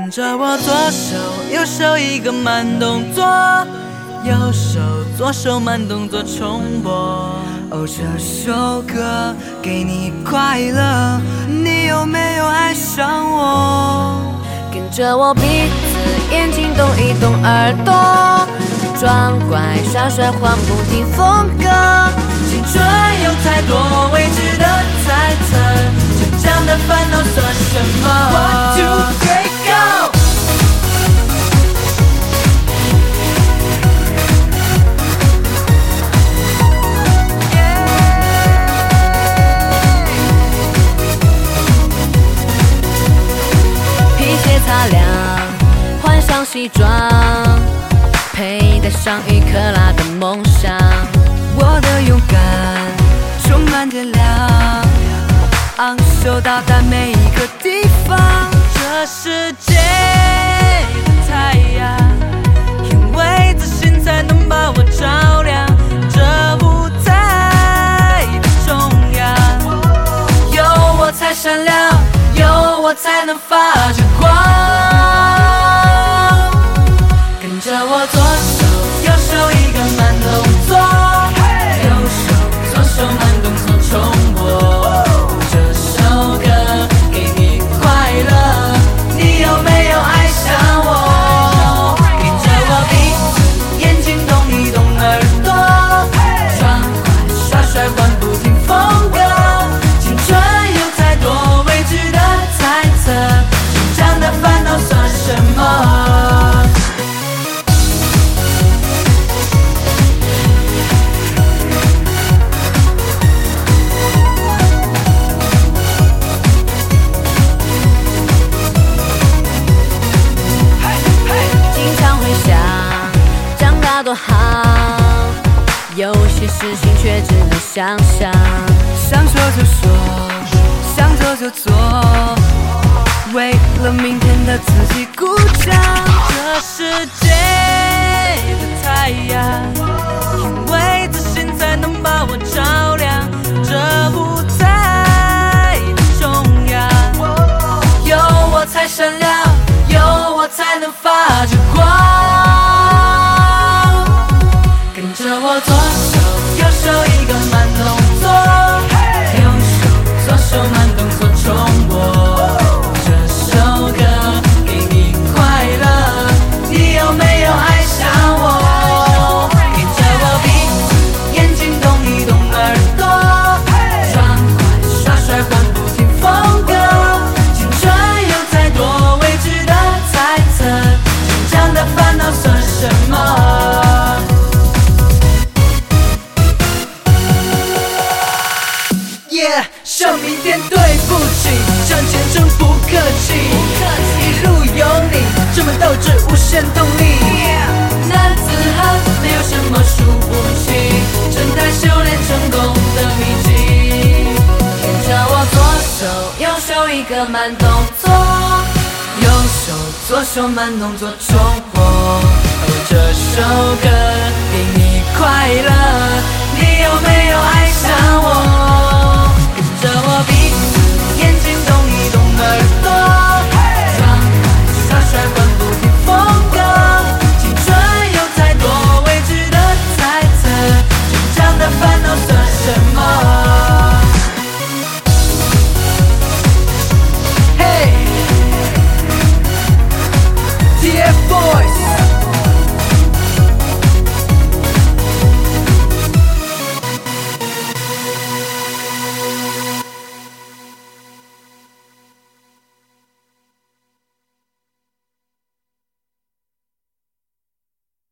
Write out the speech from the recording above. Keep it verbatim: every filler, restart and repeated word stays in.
跟着我左手右手一个慢动作，右手左手慢动作重播。哦，这首歌给你快乐，你有没有爱上我？ 跟着我鼻子眼睛动一动耳朵，装乖耍帅换不停风格。 青春有太多未知的猜测，成长的烦恼算什么 ？One two three go！ 皮鞋擦亮，换上西装，佩戴上一克拉的梦想。 我的勇敢充满电量，昂首到达每一个地方。这世界的太阳，因为自信才能把我照亮。这舞台的中央，有我才闪亮，有我才能发着光。跟着我左手右手一个慢动作，右手左手慢动作重播。这首歌给你快乐，你有没有爱上我？跟着我鼻子眼睛动一动耳朵，装乖耍帅换不停风格。青春有太多未知的猜测，成长的烦恼算什么？多好，有些事情却只能想象。想说就说，想做就做，为了明天的自己鼓掌。这世界的太阳，因为自信才能把我照亮。这舞台的中央，有我才闪亮，有我才能发着光。跟着我左手右手一个慢动作，右手左手慢动作重播。这首歌给你快乐，你有没有爱上我？跟着我鼻子眼睛动一动耳朵，装乖耍帅换不停风格。青春有太多未知的猜测，成长的烦恼算什么？向明天对不起，向前程不客气，一路有你，这么斗志无限动力。男子汉没有什么输不起，正在修炼成功的秘籍。跟着我左手右手一个慢动作，右手左手慢动作重播。哦，这首歌给你快乐，你有没有爱上我？